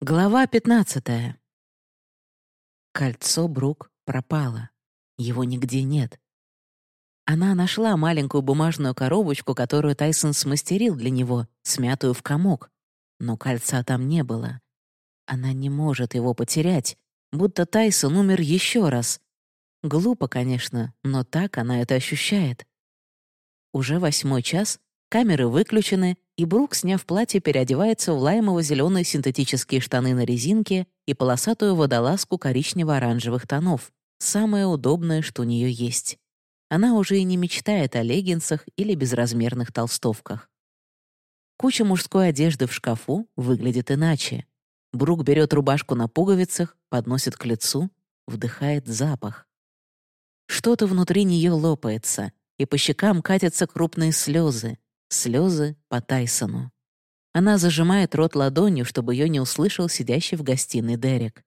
Глава 15. Кольцо Брук пропало. Его нигде нет. Она нашла маленькую бумажную коробочку, которую Тайсон смастерил для него, смятую в комок. Но кольца там не было. Она не может его потерять, будто Тайсон умер еще раз. Глупо, конечно, но так она это ощущает. Уже 8 час, камеры выключены, и Брук, сняв платье, переодевается в лаймово-зеленые синтетические штаны на резинке и полосатую водолазку коричнево-оранжевых тонов. Самое удобное, что у нее есть. Она уже и не мечтает о леггинсах или безразмерных толстовках. Куча мужской одежды в шкафу выглядит иначе. Брук берет рубашку на пуговицах, подносит к лицу, вдыхает запах. Что-то внутри нее лопается, и по щекам катятся крупные слезы. Слезы по Тайсону. Она зажимает рот ладонью, чтобы ее не услышал сидящий в гостиной Дерек.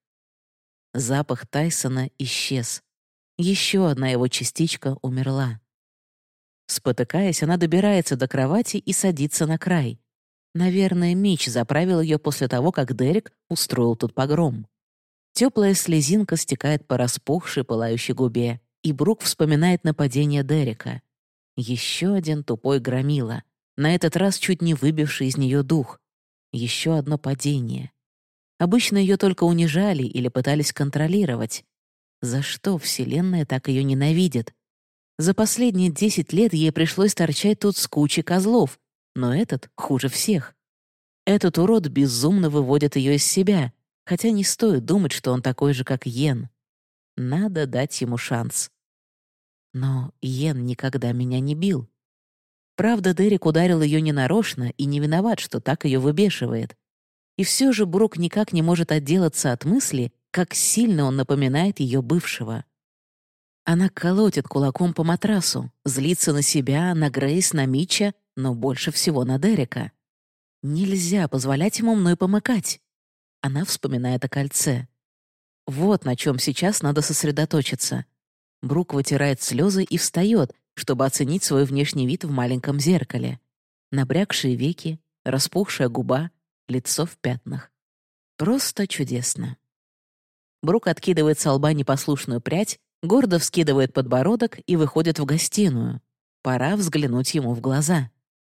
Запах Тайсона исчез. Еще одна его частичка умерла. Спотыкаясь, она добирается до кровати и садится на край. Наверное, Мич заправил ее после того, как Дерек устроил тут погром. Теплая слезинка стекает по распухшей, пылающей губе, и Брук вспоминает нападение Дерека. Еще один тупой громила, на этот раз чуть не выбивший из нее дух. Еще одно падение. Обычно ее только унижали или пытались контролировать. За что Вселенная так ее ненавидит? За последние 10 лет ей пришлось торчать тут с кучей козлов, но этот хуже всех. Этот урод безумно выводит ее из себя, хотя не стоит думать, что он такой же, как Йен. Надо дать ему шанс. Но Йен никогда меня не бил. Правда, Дерек ударил ее ненарочно и не виноват, что так ее выбешивает. И все же Брук никак не может отделаться от мысли, как сильно он напоминает ее бывшего. Она колотит кулаком по матрасу, злится на себя, на Грейс, на Митча, но больше всего на Дерека. Нельзя позволять ему мной помыкать. Она вспоминает о кольце. Вот на чем сейчас надо сосредоточиться. Брук вытирает слезы и встает, чтобы оценить свой внешний вид в маленьком зеркале. Набрякшие веки, распухшая губа, лицо в пятнах. Просто чудесно. Брук откидывает со лба непослушную прядь, гордо вскидывает подбородок и выходит в гостиную. Пора взглянуть ему в глаза.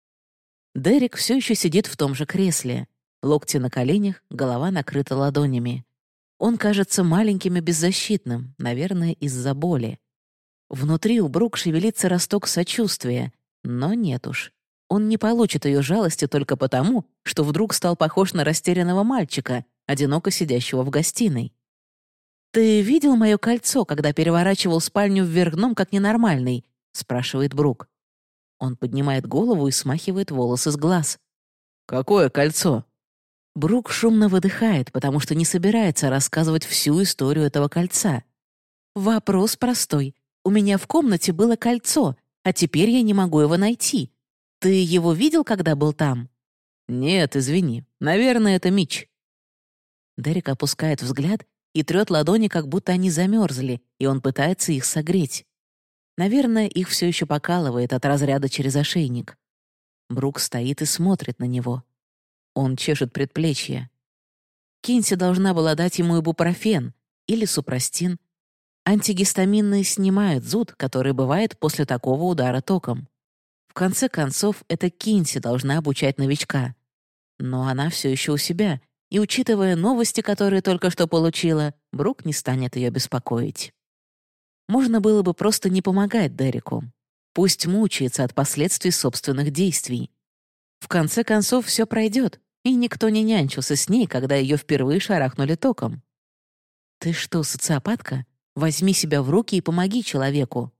Дерек все еще сидит в том же кресле. Локти на коленях, голова накрыта ладонями. Он кажется маленьким и беззащитным, наверное, из-за боли. Внутри у Брук шевелится росток сочувствия, но нет уж. Он не получит ее жалости только потому, что вдруг стал похож на растерянного мальчика, одиноко сидящего в гостиной. «Ты видел мое кольцо, когда переворачивал спальню вверх дном, как ненормальный?» — спрашивает Брук. Он поднимает голову и смахивает волосы с глаз. «Какое кольцо?» Брук шумно выдыхает, потому что не собирается рассказывать всю историю этого кольца. «Вопрос простой. У меня в комнате было кольцо, а теперь я не могу его найти. Ты его видел, когда был там?» «Нет, извини. Наверное, это Митч». Дерек опускает взгляд и трёт ладони, как будто они замерзли, и он пытается их согреть. Наверное, их все еще покалывает от разряда через ошейник. Брук стоит и смотрит на него. Он чешет предплечье. Кинси должна была дать ему ибупрофен или супрастин. Антигистаминные снимают зуд, который бывает после такого удара током. В конце концов, это Кинси должна обучать новичка. Но она все еще у себя, и, учитывая новости, которые только что получила, Брук не станет ее беспокоить. Можно было бы просто не помогать Дереку. Пусть мучается от последствий собственных действий. В конце концов, все пройдет, и никто не нянчился с ней, когда ее впервые шарахнули током. «Ты что, социопатка? Возьми себя в руки и помоги человеку».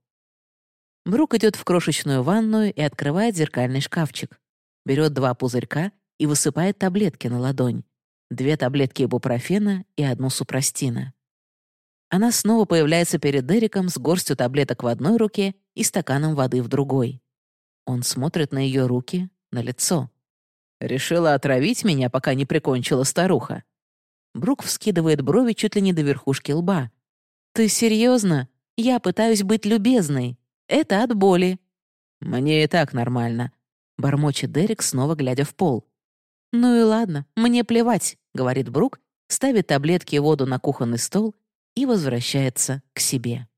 Брук идет в крошечную ванную и открывает зеркальный шкафчик. Берет 2 пузырька и высыпает таблетки на ладонь. 2 таблетки ибупрофена и 1 супрастина. Она снова появляется перед Дереком с горстью таблеток в одной руке и стаканом воды в другой. Он смотрит на ее руки, на лицо. «Решила отравить меня, пока не прикончила старуха». Брук вскидывает брови чуть ли не до верхушки лба. «Ты серьезно? Я пытаюсь быть любезной. Это от боли». «Мне и так нормально», — бормочет Дерек, снова глядя в пол. «Ну и ладно, мне плевать», — говорит Брук ставит таблетки и воду на кухонный стол и возвращается к себе.